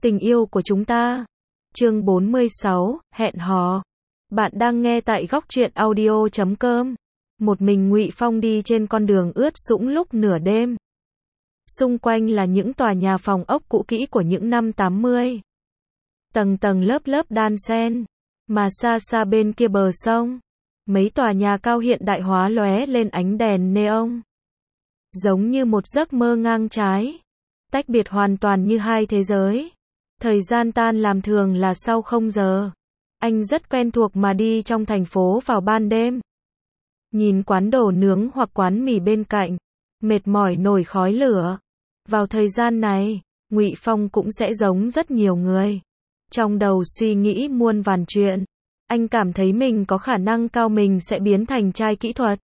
Tình yêu của chúng ta. Chương 46, hẹn hò. Bạn đang nghe tại góc truyện audio.com. Một mình Ngụy Phong đi trên con đường ướt sũng lúc nửa đêm. Xung quanh là những tòa nhà phòng ốc cũ kỹ của những năm 80. Tầng tầng lớp lớp đan xen. Mà xa xa bên kia bờ sông, mấy tòa nhà cao hiện đại hóa lóe lên ánh đèn neon. Giống như một giấc mơ ngang trái. Tách biệt hoàn toàn như hai thế giới. Thời gian tan làm thường là sau 0 giờ. Anh rất quen thuộc mà đi trong thành phố vào ban đêm. Nhìn quán đồ nướng hoặc quán mì bên cạnh, mệt mỏi nổi khói lửa. Vào thời gian này, Ngụy Phong cũng sẽ giống rất nhiều người. Trong đầu suy nghĩ muôn vàn chuyện. Anh cảm thấy mình có khả năng cao mình sẽ biến thành trai kỹ thuật.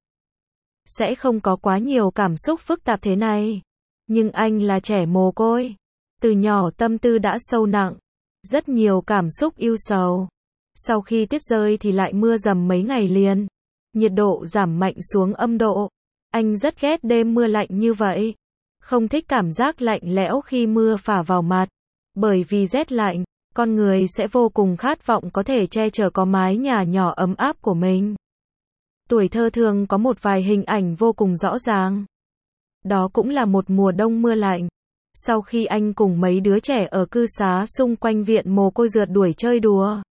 Sẽ không có quá nhiều cảm xúc phức tạp thế này. Nhưng anh là trẻ mồ côi. Từ nhỏ tâm tư đã sâu nặng. Rất nhiều cảm xúc ưu sầu. Sau khi tuyết rơi thì lại mưa dầm mấy ngày liền. Nhiệt độ giảm mạnh xuống âm độ. Anh rất ghét đêm mưa lạnh như vậy. Không thích cảm giác lạnh lẽo khi mưa phả vào mặt. Bởi vì rét lạnh, con người sẽ vô cùng khát vọng có thể che chở có mái nhà nhỏ ấm áp của mình. Tuổi thơ thường có một vài hình ảnh vô cùng rõ ràng. Đó cũng là một mùa đông mưa lạnh. Sau khi anh cùng mấy đứa trẻ ở cư xá xung quanh viện mồ côi rượt đuổi chơi đùa.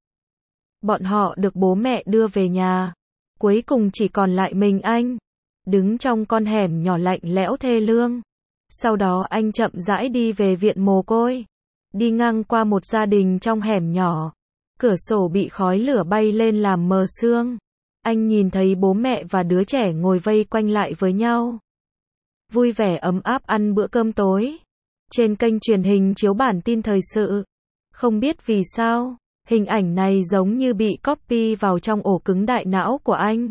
Bọn họ được bố mẹ đưa về nhà. Cuối cùng chỉ còn lại mình anh. Đứng trong con hẻm nhỏ lạnh lẽo thê lương. Sau đó anh chậm rãi đi về viện mồ côi. Đi ngang qua một gia đình trong hẻm nhỏ. Cửa sổ bị khói lửa bay lên làm mờ sương. Anh nhìn thấy bố mẹ và đứa trẻ ngồi vây quanh lại với nhau. Vui vẻ ấm áp ăn bữa cơm tối. Trên kênh truyền hình chiếu bản tin thời sự. Không biết vì sao, hình ảnh này giống như bị copy vào trong ổ cứng đại não của anh.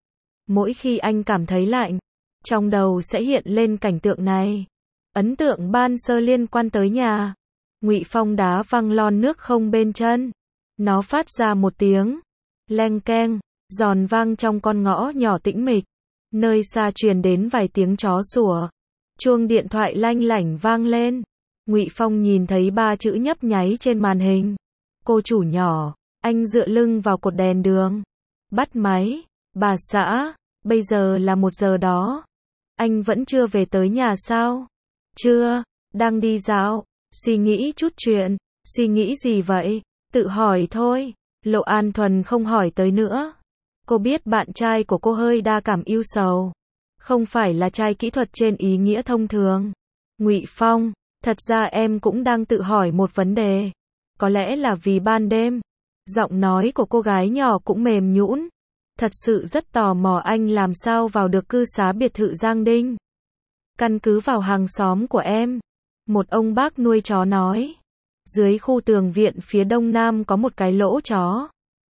Mỗi khi anh cảm thấy lạnh, trong đầu sẽ hiện lên cảnh tượng này. Ấn tượng ban sơ liên quan tới nhà. Ngụy Phong đá văng lon nước không bên chân. Nó phát ra một tiếng leng keng, giòn vang trong con ngõ nhỏ tĩnh mịch. Nơi xa truyền đến vài tiếng chó sủa. Chuông điện thoại lanh lảnh vang lên. Ngụy Phong nhìn thấy 3 chữ nhấp nháy trên màn hình. Cô chủ nhỏ. Anh dựa lưng vào cột đèn đường. Bắt máy. Bà xã, bây giờ là 1 giờ đó. Anh vẫn chưa về tới nhà sao? Chưa, đang đi dạo. Suy nghĩ chút chuyện. Suy nghĩ gì vậy? Tự hỏi thôi. Lộ An Thuần không hỏi tới nữa. Cô biết bạn trai của cô hơi đa cảm ưu sầu. Không phải là trai kỹ thuật trên ý nghĩa thông thường. Ngụy Phong, thật ra em cũng đang tự hỏi một vấn đề. Có lẽ là vì ban đêm. Giọng nói của cô gái nhỏ cũng mềm nhũn. Thật sự rất tò mò anh làm sao vào được cư xá biệt thự Giang Đinh. Căn cứ vào hàng xóm của em. Một ông bác nuôi chó nói. Dưới khu tường viện phía đông nam có một cái lỗ chó.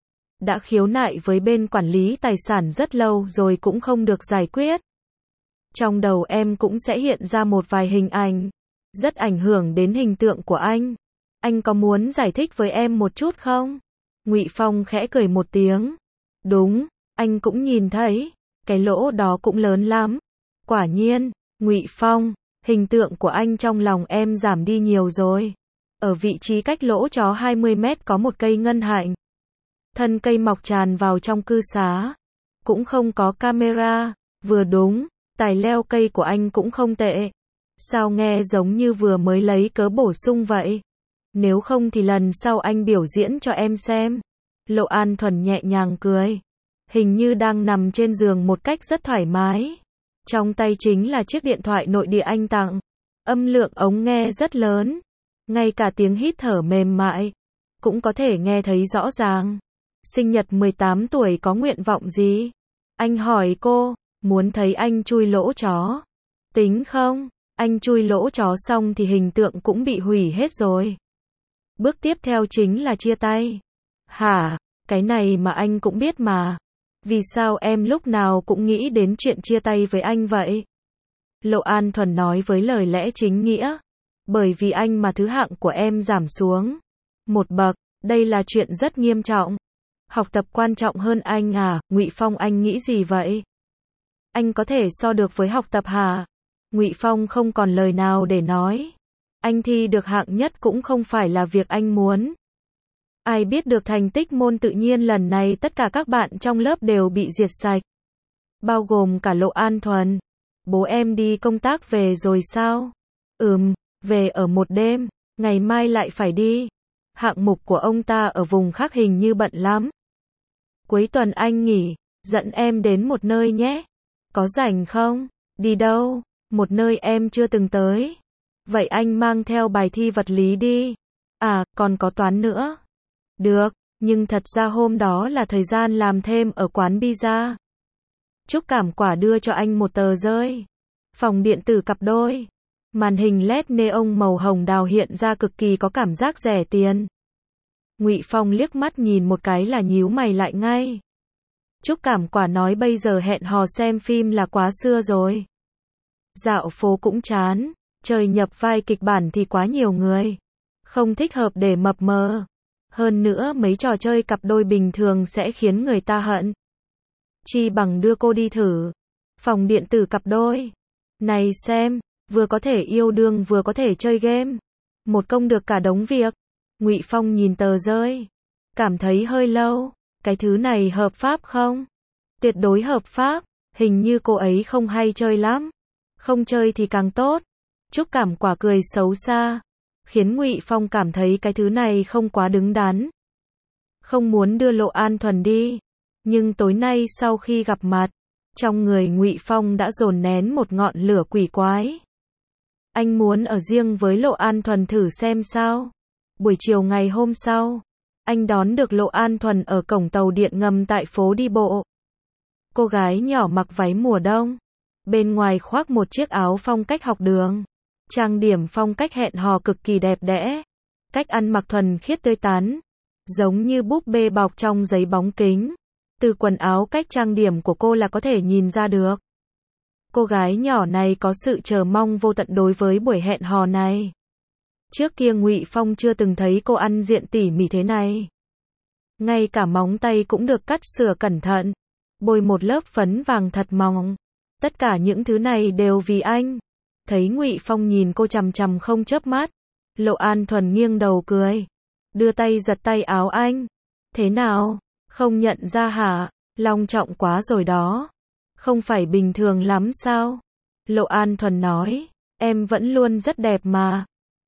Đã khiếu nại với bên quản lý tài sản rất lâu rồi cũng không được giải quyết. Trong đầu em cũng sẽ hiện ra một vài hình ảnh. Rất ảnh hưởng đến hình tượng của anh. Anh có muốn giải thích với em một chút không? Ngụy Phong khẽ cười một tiếng. Đúng, anh cũng nhìn thấy. Cái lỗ đó cũng lớn lắm. Quả nhiên, Ngụy Phong, hình tượng của anh trong lòng em giảm đi nhiều rồi. Ở vị trí cách lỗ chó 20 mét có một cây ngân hạnh. Thân cây mọc tràn vào trong cư xá. Cũng không có camera. Vừa đúng, tài leo cây của anh cũng không tệ. Sao nghe giống như vừa mới lấy cớ bổ sung vậy? Nếu không thì lần sau anh biểu diễn cho em xem. Lộ An Thuần nhẹ nhàng cười. Hình như đang nằm trên giường một cách rất thoải mái. Trong tay chính là chiếc điện thoại nội địa anh tặng. Âm lượng ống nghe rất lớn. Ngay cả tiếng hít thở mềm mại cũng có thể nghe thấy rõ ràng. Sinh nhật 18 tuổi có nguyện vọng gì? Anh hỏi cô. Muốn thấy anh chui lỗ chó. Tính không? Anh chui lỗ chó xong thì hình tượng cũng bị hủy hết rồi. Bước tiếp theo chính là chia tay. Hả? Cái này mà anh cũng biết mà. Vì sao em lúc nào cũng nghĩ đến chuyện chia tay với anh vậy? Lộ An Thuần nói với lời lẽ chính nghĩa. Bởi vì anh mà thứ hạng của em giảm xuống 1 bậc, đây là chuyện rất nghiêm trọng. Học tập quan trọng hơn anh à? Ngụy Phong, anh nghĩ gì vậy? Anh có thể so được với học tập hả? Ngụy Phong không còn lời nào để nói. Anh thi được hạng nhất cũng không phải là việc anh muốn. Ai biết được thành tích môn tự nhiên lần này tất cả các bạn trong lớp đều bị diệt sạch. Bao gồm cả Lộ An Thuần. Bố em đi công tác về rồi sao? Về ở một đêm, ngày mai lại phải đi. Hạng mục của ông ta ở vùng khác hình như bận lắm. Cuối tuần anh nghỉ, dẫn em đến một nơi nhé. Có rảnh không? Đi đâu? Một nơi em chưa từng tới. Vậy anh mang theo bài thi vật lý đi. À, còn có toán nữa. Được, nhưng thật ra hôm đó là thời gian làm thêm ở quán pizza. Trúc Cảm Quả đưa cho anh một tờ rơi. Phòng điện tử cặp đôi. Màn hình LED neon màu hồng đào hiện ra cực kỳ có cảm giác rẻ tiền. Ngụy Phong liếc mắt nhìn một cái là nhíu mày lại ngay. Trúc Cảm Quả nói bây giờ hẹn hò xem phim là quá xưa rồi. Dạo phố cũng chán, trời nhập vai kịch bản thì quá nhiều người. Không thích hợp để mập mờ. Hơn nữa mấy trò chơi cặp đôi bình thường sẽ khiến người ta hận. Chi bằng đưa cô đi thử. Phòng điện tử cặp đôi. Này xem, vừa có thể yêu đương vừa có thể chơi game. Một công được cả đống việc. Ngụy Phong nhìn tờ rơi. Cảm thấy hơi lâu. Cái thứ này hợp pháp không? Tuyệt đối hợp pháp. Hình như cô ấy không hay chơi lắm. Không chơi thì càng tốt. Trúc Cảm Quả cười xấu xa. Khiến Ngụy Phong cảm thấy cái thứ này không quá đứng đắn. Không muốn đưa Lộ An Thuần đi. Nhưng tối nay sau khi gặp mặt, trong người Ngụy Phong đã dồn nén một ngọn lửa quỷ quái. Anh muốn ở riêng với Lộ An Thuần thử xem sao. Buổi chiều ngày hôm sau, anh đón được Lộ An Thuần ở cổng tàu điện ngầm tại phố đi bộ. Cô gái nhỏ mặc váy mùa đông, bên ngoài khoác một chiếc áo phong cách học đường, trang điểm phong cách hẹn hò cực kỳ đẹp đẽ, cách ăn mặc thuần khiết tươi tắn, giống như búp bê bọc trong giấy bóng kính. Từ quần áo cách trang điểm của cô là có thể nhìn ra được. Cô gái nhỏ này có sự chờ mong vô tận đối với buổi hẹn hò này. Trước kia Ngụy Phong chưa từng thấy cô ăn diện tỉ mỉ thế này. Ngay cả móng tay cũng được cắt sửa cẩn thận, bôi một lớp phấn vàng thật mỏng. Tất cả những thứ này đều vì anh. Thấy Ngụy Phong nhìn cô chằm chằm không chớp mắt, Lộ An Thuần nghiêng đầu cười, đưa tay giật tay áo anh. Thế nào? Không nhận ra hả? Long trọng quá rồi đó. Không phải bình thường lắm sao? Lộ An Thuần nói, em vẫn luôn rất đẹp mà.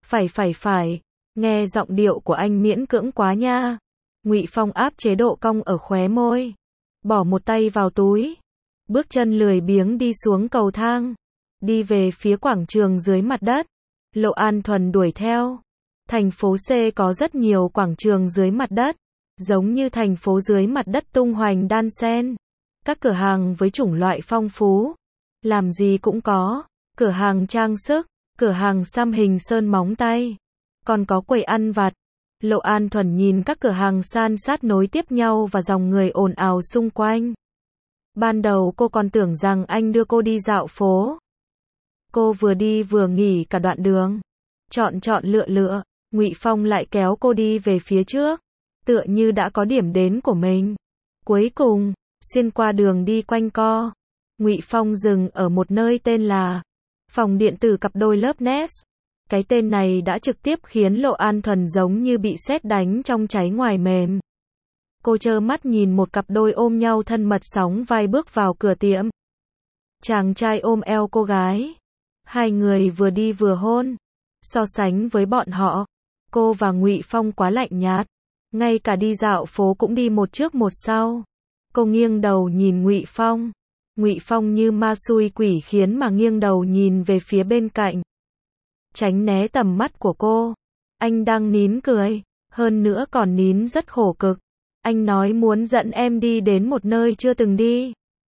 Phải. Nghe giọng điệu của anh miễn cưỡng quá nha. Ngụy Phong áp chế độ cong ở khóe môi, bỏ một tay vào túi, bước chân lười biếng đi xuống cầu thang, đi về phía quảng trường dưới mặt đất. Lộ An Thuần đuổi theo. Thành phố C có rất nhiều quảng trường dưới mặt đất, giống như thành phố dưới mặt đất tung hoành đan xen. Các cửa hàng với chủng loại phong phú, làm gì cũng có, cửa hàng trang sức, cửa hàng xăm hình sơn móng tay, còn có quầy ăn vặt. Lộ An Thuần nhìn các cửa hàng san sát nối tiếp nhau và dòng người ồn ào xung quanh. Ban đầu cô còn tưởng rằng anh đưa cô đi dạo phố. Cô vừa đi vừa nghỉ cả đoạn đường, chọn lựa, Ngụy Phong lại kéo cô đi về phía trước, tựa như đã có điểm đến của mình. Cuối cùng, xuyên qua đường đi quanh co, Ngụy Phong dừng ở một nơi tên là Phòng điện tử cặp đôi lớp Nest. Cái tên này đã trực tiếp khiến Lộ An Thuần giống như bị sét đánh trong cháy ngoài mềm. Cô trơ mắt nhìn một cặp đôi ôm nhau thân mật sóng vai bước vào cửa tiệm. Chàng trai ôm eo cô gái. Hai người vừa đi vừa hôn. So sánh với bọn họ, cô và Ngụy Phong quá lạnh nhạt. Ngay cả đi dạo phố cũng đi một trước một sau. Cô nghiêng đầu nhìn Ngụy Phong. Ngụy Phong như ma xui quỷ khiến mà nghiêng đầu nhìn về phía bên cạnh, tránh né tầm mắt của cô. Anh đang nín cười, hơn nữa còn nín rất khổ cực. Anh nói muốn dẫn em đi đến một nơi chưa từng đi.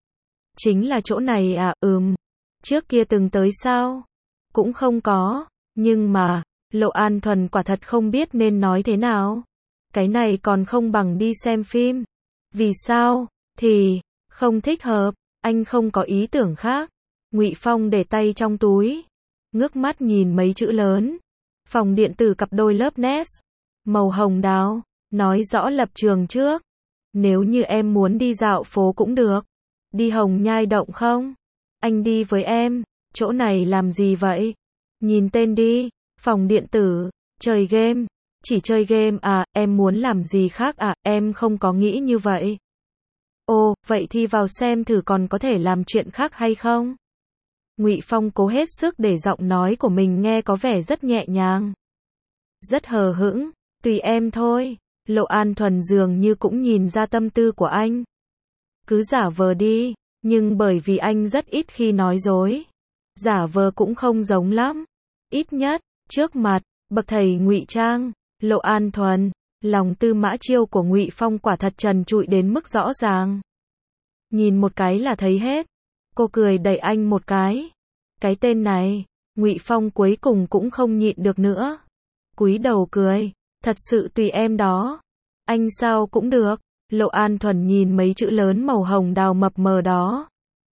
Chính là chỗ này à? Trước kia từng tới sao? Cũng không có. Nhưng mà, Lộ An Thuần quả thật không biết nên nói thế nào. Cái này còn không bằng đi xem phim. Vì sao? Thì, không thích hợp. Anh không có ý tưởng khác. Ngụy Phong để tay trong túi, ngước mắt nhìn mấy chữ lớn. Phòng điện tử cặp đôi lớp Nest, màu hồng đào, nói rõ lập trường trước. Nếu như em muốn đi dạo phố cũng được. Đi Hồng Nhai Động không? Anh đi với em. Chỗ này làm gì vậy? Nhìn tên đi. Phòng điện tử, chơi game. Chỉ chơi game à, em muốn làm gì khác à, em không có nghĩ như vậy. Ồ, vậy thì vào xem thử còn có thể làm chuyện khác hay không? Ngụy Phong cố hết sức để giọng nói của mình nghe có vẻ rất nhẹ nhàng. Rất hờ hững, tùy em thôi. Lộ An Thuần dường như cũng nhìn ra tâm tư của anh. Cứ giả vờ đi, nhưng bởi vì anh rất ít khi nói dối. Giả vờ cũng không giống lắm. Ít nhất, trước mặt, bậc thầy ngụy trang, Lộ An Thuần, lòng tư mã chiêu của Ngụy Phong quả thật trần trụi đến mức rõ ràng. Nhìn một cái là thấy hết. Cô cười đẩy anh một cái. Cái tên này, Ngụy Phong cuối cùng cũng không nhịn được nữa. Cúi đầu cười, thật sự tùy em đó. Anh sao cũng được. Lộ An Thuần nhìn mấy chữ lớn màu hồng đào mập mờ đó.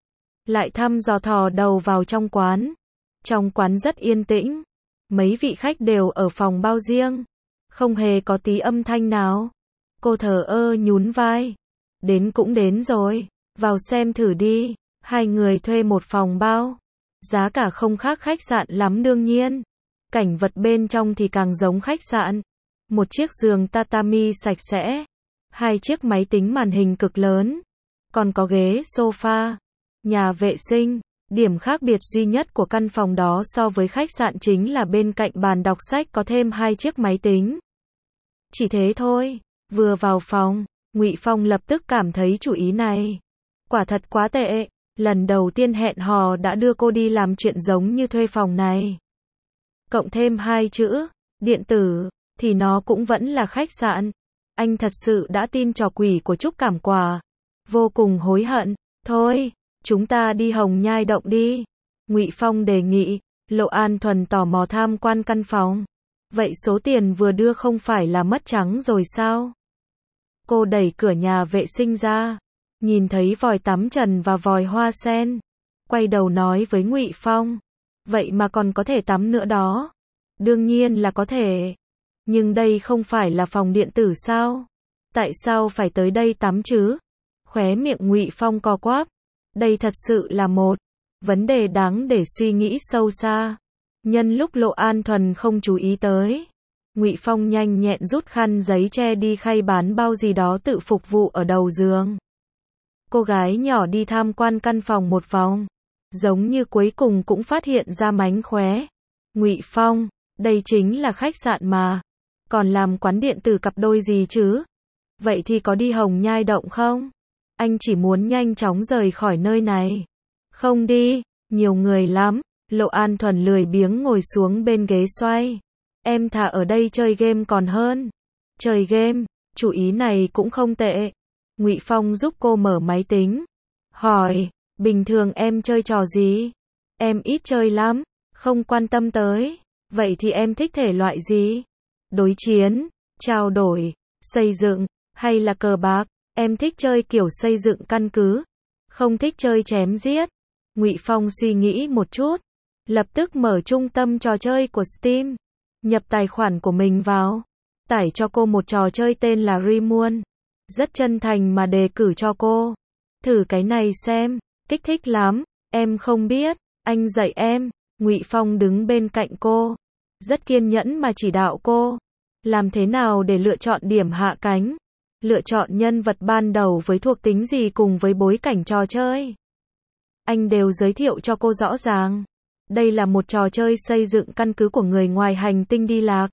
Lại thăm dò thò đầu vào trong quán. Trong quán rất yên tĩnh. Mấy vị khách đều ở phòng bao riêng. Không hề có tí âm thanh nào. Cô thờ ơ nhún vai. Đến cũng đến rồi. Vào xem thử đi. Hai người thuê một phòng bao. Giá cả không khác khách sạn lắm đương nhiên. Cảnh vật bên trong thì càng giống khách sạn. Một chiếc giường tatami sạch sẽ. Hai chiếc máy tính màn hình cực lớn. Còn có ghế sofa. Nhà vệ sinh. Điểm khác biệt duy nhất của căn phòng đó so với khách sạn chính là bên cạnh bàn đọc sách có thêm hai chiếc máy tính. Chỉ thế thôi. Vừa vào phòng, Ngụy Phong lập tức cảm thấy chủ ý này quả thật quá tệ. Lần đầu tiên hẹn hò đã đưa cô đi làm chuyện giống như thuê phòng này. Cộng thêm hai chữ điện tử thì nó cũng vẫn là khách sạn. Anh thật sự đã tin trò quỷ của Trúc Cảm Quả. Vô cùng hối hận. Thôi, chúng ta đi Hồng Nhai Động đi. Ngụy Phong đề nghị. Lộ An Thuần tò mò tham quan căn phòng. Vậy số tiền vừa đưa không phải là mất trắng rồi sao? Cô đẩy cửa nhà vệ sinh ra. Nhìn thấy vòi tắm trần và vòi hoa sen. Quay đầu nói với Ngụy Phong. Vậy mà còn có thể tắm nữa đó. Đương nhiên là có thể. Nhưng đây không phải là phòng điện tử sao? Tại sao phải tới đây tắm chứ? Khóe miệng Ngụy Phong co quắp. Đây thật sự là một vấn đề đáng để suy nghĩ sâu xa. Nhân lúc Lộ An Thuần không chú ý tới, Ngụy Phong nhanh nhẹn rút khăn giấy che đi khay bán bao gì đó tự phục vụ ở đầu giường. Cô gái nhỏ đi tham quan căn phòng một vòng, giống như cuối cùng cũng phát hiện ra mánh khóe. Ngụy Phong, đây chính là khách sạn mà, còn làm quán điện tử cặp đôi gì chứ? Vậy thì có đi Hồng Nhai Động không? Anh chỉ muốn nhanh chóng rời khỏi nơi này. Không đi, nhiều người lắm. Lộ An Thuần lười biếng ngồi xuống bên ghế xoay. Em thà ở đây chơi game còn hơn. Chơi game, chủ ý này cũng không tệ. Ngụy Phong giúp cô mở máy tính. Hỏi, bình thường em chơi trò gì? Em ít chơi lắm, không quan tâm tới. Vậy thì em thích thể loại gì? Đối chiến, trao đổi, xây dựng, hay là cờ bạc? Em thích chơi kiểu xây dựng căn cứ, không thích chơi chém giết. Ngụy Phong suy nghĩ một chút, lập tức mở trung tâm trò chơi của Steam, nhập tài khoản của mình vào, tải cho cô một trò chơi tên là Rimuon. Rất chân thành mà đề cử cho cô. Thử cái này xem, kích thích lắm. Em không biết, anh dạy em. Ngụy Phong đứng bên cạnh cô, rất kiên nhẫn mà chỉ đạo cô. Làm thế nào để lựa chọn điểm hạ cánh? Lựa chọn nhân vật ban đầu với thuộc tính gì cùng với bối cảnh trò chơi. Anh đều giới thiệu cho cô rõ ràng. Đây là một trò chơi xây dựng căn cứ của người ngoài hành tinh đi lạc.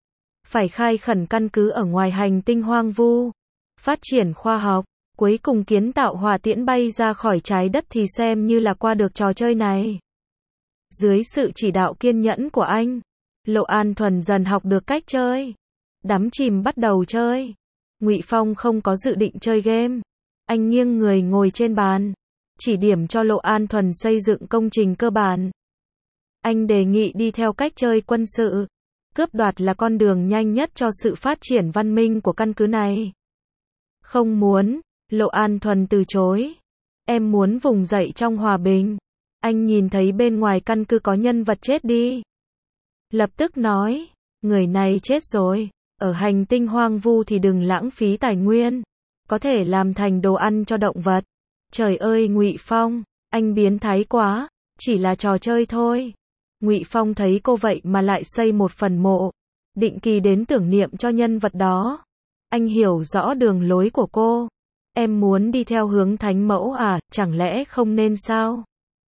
Phải khai khẩn căn cứ ở ngoài hành tinh hoang vu. Phát triển khoa học, cuối cùng kiến tạo hỏa tiễn bay ra khỏi trái đất thì xem như là qua được trò chơi này. Dưới sự chỉ đạo kiên nhẫn của anh, Lộ An Thuần dần học được cách chơi. Đắm chìm bắt đầu chơi. Ngụy Phong không có dự định chơi game. Anh nghiêng người ngồi trên bàn, chỉ điểm cho Lộ An Thuần xây dựng công trình cơ bản. Anh đề nghị đi theo cách chơi quân sự. Cướp đoạt là con đường nhanh nhất cho sự phát triển văn minh của căn cứ này. Không muốn, Lộ An Thuần từ chối. Em muốn vùng dậy trong hòa bình. Anh nhìn thấy bên ngoài căn cứ có nhân vật chết đi. Lập tức nói, người này chết rồi. Ở hành tinh hoang vu thì đừng lãng phí tài nguyên. Có thể làm thành đồ ăn cho động vật. Trời ơi Ngụy Phong, anh biến thái quá. Chỉ là trò chơi thôi. Ngụy Phong thấy cô vậy mà lại xây một phần mộ, định kỳ đến tưởng niệm cho nhân vật đó. Anh hiểu rõ đường lối của cô. Em muốn đi theo hướng thánh mẫu à, chẳng lẽ không nên sao?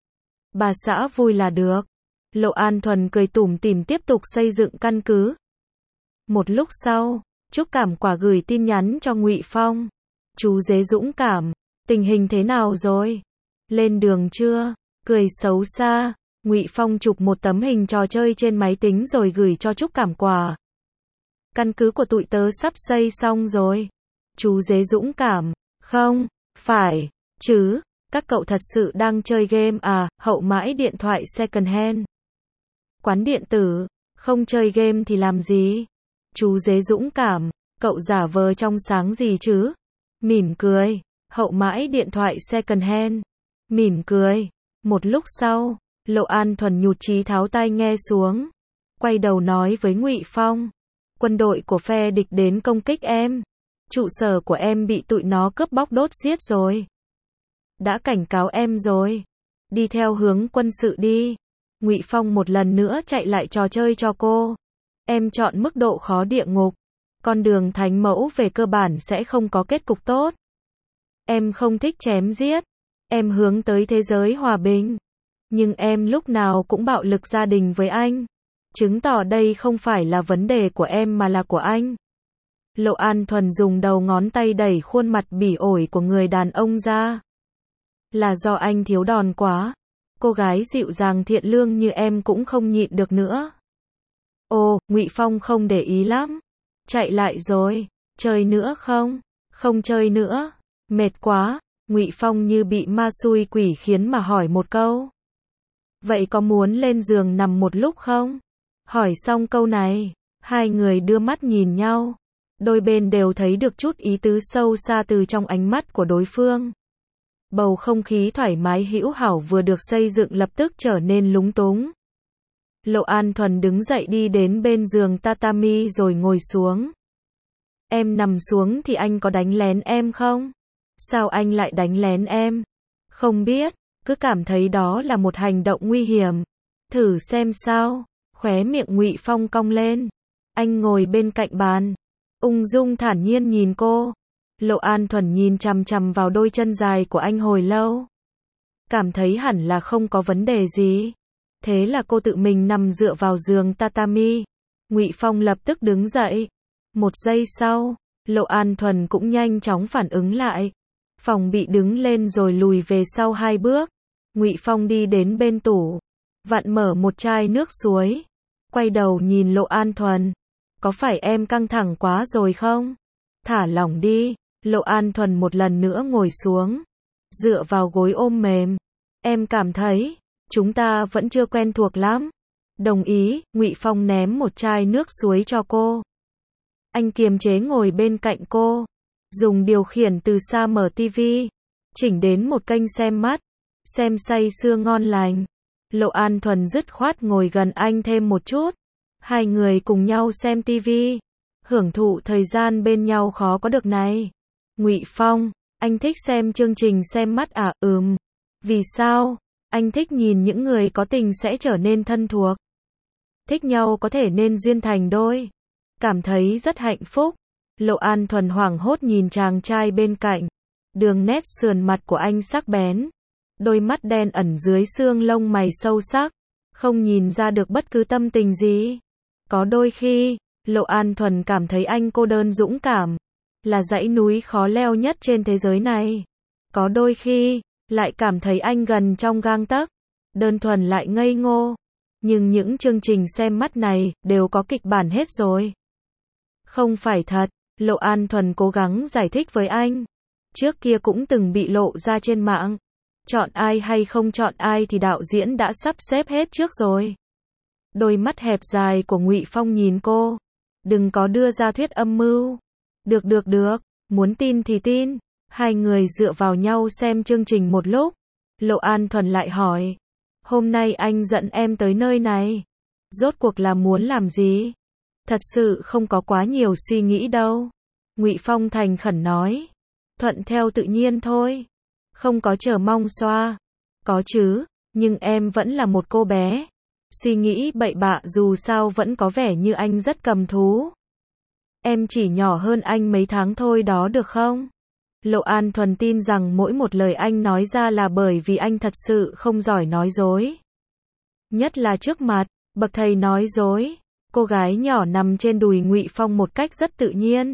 Bà xã vui là được. Lộ An Thuần cười tủm tỉm tiếp tục xây dựng căn cứ. Một lúc sau, Trúc Cảm Quả gửi tin nhắn cho Ngụy Phong. Chú Dế Dũng Cảm, tình hình thế nào rồi? Lên đường chưa? Cười xấu xa, Ngụy Phong chụp một tấm hình trò chơi trên máy tính rồi gửi cho Trúc Cảm Quả. Căn cứ của tụi tớ sắp xây xong rồi. Chú Dế Dũng Cảm, không, phải, chứ, các cậu thật sự đang chơi game à, hậu mãi điện thoại second hand. Quán điện tử, không chơi game thì làm gì? Chú Dế Dũng Cảm, cậu giả vờ trong sáng gì chứ? Mỉm cười, hậu mãi điện thoại second hand. Mỉm cười. Một lúc sau, Lộ An Thuần nhụt chí tháo tai nghe xuống. Quay đầu nói với Ngụy Phong. Quân đội của phe địch đến công kích em. Trụ sở của em bị tụi nó cướp bóc đốt giết rồi. Đã cảnh cáo em rồi. Đi theo hướng quân sự đi. Ngụy Phong một lần nữa chạy lại trò chơi cho cô. Em chọn mức độ khó địa ngục. Con đường thánh mẫu về cơ bản sẽ không có kết cục tốt. Em không thích chém giết. Em hướng tới thế giới hòa bình. Nhưng em lúc nào cũng bạo lực gia đình với anh. Chứng tỏ đây không phải là vấn đề của em mà là của anh. Lộ An Thuần dùng đầu ngón tay đẩy khuôn mặt bỉ ổi của người đàn ông ra. Là do anh thiếu đòn quá. Cô gái dịu dàng thiện lương như em cũng không nhịn được nữa. Ồ, Ngụy Phong không để ý lắm. Chạy lại rồi, chơi nữa không? Không chơi nữa. Mệt quá, Ngụy Phong như bị ma xui quỷ khiến mà hỏi một câu. Vậy có muốn lên giường nằm một lúc không? Hỏi xong câu này, hai người đưa mắt nhìn nhau. Đôi bên đều thấy được chút ý tứ sâu xa từ trong ánh mắt của đối phương. Bầu không khí thoải mái hữu hảo vừa được xây dựng lập tức trở nên lúng túng. Lộ An Thuần đứng dậy đi đến bên giường tatami rồi ngồi xuống. Em nằm xuống thì anh có đánh lén em không? Sao anh lại đánh lén em? Không biết, cứ cảm thấy đó là một hành động nguy hiểm. Thử xem sao. Khóe miệng Ngụy Phong cong lên. Anh ngồi bên cạnh bàn, ung dung thản nhiên nhìn cô. Lộ An Thuần nhìn chằm chằm vào đôi chân dài của anh hồi lâu. Cảm thấy hẳn là không có vấn đề gì. Thế là cô tự mình nằm dựa vào giường tatami. Ngụy Phong lập tức đứng dậy. Một giây sau, Lộ An Thuần cũng nhanh chóng phản ứng lại. Phòng bị đứng lên rồi lùi về sau 2 bước. Ngụy Phong đi đến bên tủ, vặn mở một chai nước suối. Quay đầu nhìn Lộ An Thuần. Có phải em căng thẳng quá rồi không? Thả lỏng đi. Lộ An Thuần một lần nữa ngồi xuống, dựa vào gối ôm mềm. Em cảm thấy, chúng ta vẫn chưa quen thuộc lắm. Đồng ý, Ngụy Phong ném một chai nước suối cho cô. Anh kiềm chế ngồi bên cạnh cô, dùng điều khiển từ xa mở tivi, chỉnh đến một kênh xem mắt, xem say sưa ngon lành. Lộ An Thuần dứt khoát ngồi gần anh thêm một chút. Hai người cùng nhau xem tivi, hưởng thụ thời gian bên nhau khó có được này. Ngụy Phong, anh thích xem chương trình xem mắt à? Vì sao? Anh thích nhìn những người có tình sẽ trở nên thân thuộc. Thích nhau có thể nên duyên thành đôi. Cảm thấy rất hạnh phúc. Lộ An Thuần hoảng hốt nhìn chàng trai bên cạnh. Đường nét sườn mặt của anh sắc bén. Đôi mắt đen ẩn dưới xương lông mày sâu sắc. Không nhìn ra được bất cứ tâm tình gì. Có đôi khi, Lộ An Thuần cảm thấy anh cô đơn dũng cảm. Là dãy núi khó leo nhất trên thế giới này. Có đôi khi, lại cảm thấy anh gần trong gang tấc. Đơn thuần lại ngây ngô. Nhưng những chương trình xem mắt này, đều có kịch bản hết rồi. Không phải thật, Lộ An Thuần cố gắng giải thích với anh. Trước kia cũng từng bị lộ ra trên mạng. Chọn ai hay không chọn ai thì đạo diễn đã sắp xếp hết trước rồi. Đôi mắt hẹp dài của Ngụy Phong nhìn cô. Đừng có đưa ra thuyết âm mưu. Được, muốn tin thì tin. Hai người dựa vào nhau xem chương trình một lúc. Lộ An Thuần lại hỏi. Hôm nay anh dẫn em tới nơi này. Rốt cuộc là muốn làm gì? Thật sự không có quá nhiều suy nghĩ đâu. Ngụy Phong thành khẩn nói. Thuận theo tự nhiên thôi. Không có chờ mong xoa. Có chứ, nhưng em vẫn là một cô bé. Suy nghĩ bậy bạ dù sao vẫn có vẻ như anh rất cầm thú. Em chỉ nhỏ hơn anh mấy tháng thôi đó được không? Lộ An Thuần tin rằng mỗi một lời anh nói ra là bởi vì anh thật sự không giỏi nói dối. Nhất là trước mặt bậc thầy nói dối. Cô gái nhỏ nằm trên đùi Ngụy Phong một cách rất tự nhiên.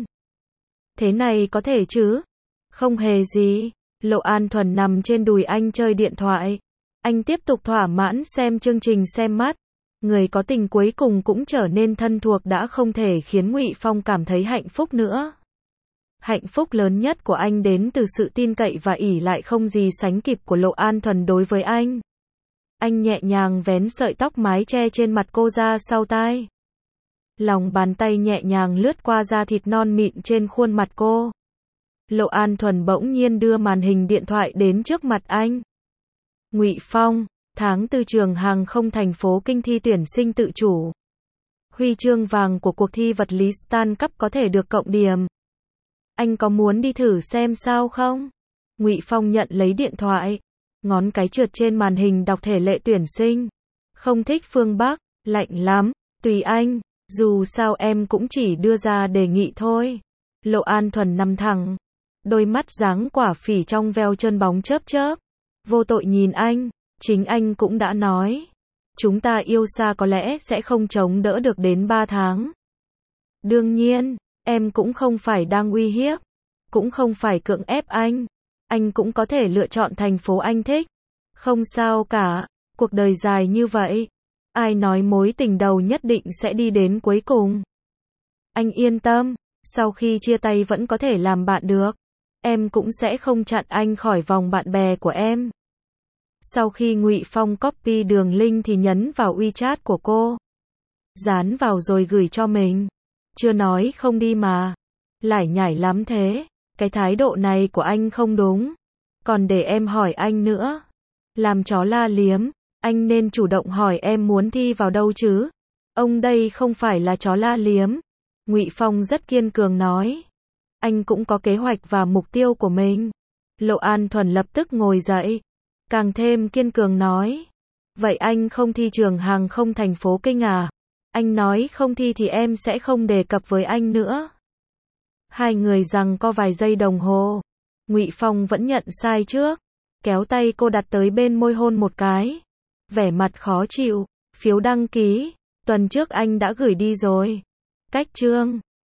Thế này có thể chứ? Không hề gì. Lộ An Thuần nằm trên đùi anh chơi điện thoại. Anh tiếp tục thỏa mãn xem chương trình xem mắt. Người có tình cuối cùng cũng trở nên thân thuộc đã không thể khiến Ngụy Phong cảm thấy hạnh phúc nữa. Hạnh phúc lớn nhất của anh đến từ sự tin cậy và ỷ lại không gì sánh kịp của Lộ An Thuần đối với anh. Anh nhẹ nhàng vén sợi tóc mái che trên mặt cô ra sau tai. Lòng bàn tay nhẹ nhàng lướt qua da thịt non mịn trên khuôn mặt cô. Lộ An Thuần bỗng nhiên đưa màn hình điện thoại đến trước mặt anh. Ngụy Phong, tháng 4 trường hàng không thành phố Kinh thi tuyển sinh tự chủ. Huy chương vàng của cuộc thi vật lý Stan Cup có thể được cộng điểm. Anh có muốn đi thử xem sao không? Ngụy Phong nhận lấy điện thoại. Ngón cái trượt trên màn hình đọc thể lệ tuyển sinh. Không thích phương Bắc, lạnh lắm, tùy anh, dù sao em cũng chỉ đưa ra đề nghị thôi. Lộ An Thuần nằm thẳng. Đôi mắt dáng quả phỉ trong veo trơn bóng chớp chớp. Vô tội nhìn anh, chính anh cũng đã nói. Chúng ta yêu xa có lẽ sẽ không chống đỡ được đến 3 tháng. Đương nhiên, em cũng không phải đang uy hiếp. Cũng không phải cưỡng ép anh. Anh cũng có thể lựa chọn thành phố anh thích. Không sao cả, cuộc đời dài như vậy. Ai nói mối tình đầu nhất định sẽ đi đến cuối cùng. Anh yên tâm, sau khi chia tay vẫn có thể làm bạn được. Em cũng sẽ không chặn anh khỏi vòng bạn bè của em. Sau khi Ngụy Phong copy đường link thì nhấn vào WeChat của cô. Dán vào rồi gửi cho mình. Chưa nói không đi mà. Lải nhải lắm thế. Cái thái độ này của anh không đúng. Còn để em hỏi anh nữa. Làm chó la liếm. Anh nên chủ động hỏi em muốn thi vào đâu chứ. Ông đây không phải là chó la liếm. Ngụy Phong rất kiên cường nói. Anh cũng có kế hoạch và mục tiêu của mình. Lộ An Thuần lập tức ngồi dậy. Càng thêm kiên cường nói. Vậy anh không thi trường hàng không thành phố Kinh à? Anh nói không thi thì em sẽ không đề cập với anh nữa. Hai người giằng co vài giây đồng hồ. Ngụy Phong vẫn nhận sai trước. Kéo tay cô đặt tới bên môi hôn một cái. Vẻ mặt khó chịu. Phiếu đăng ký. Tuần trước anh đã gửi đi rồi. Cách chương.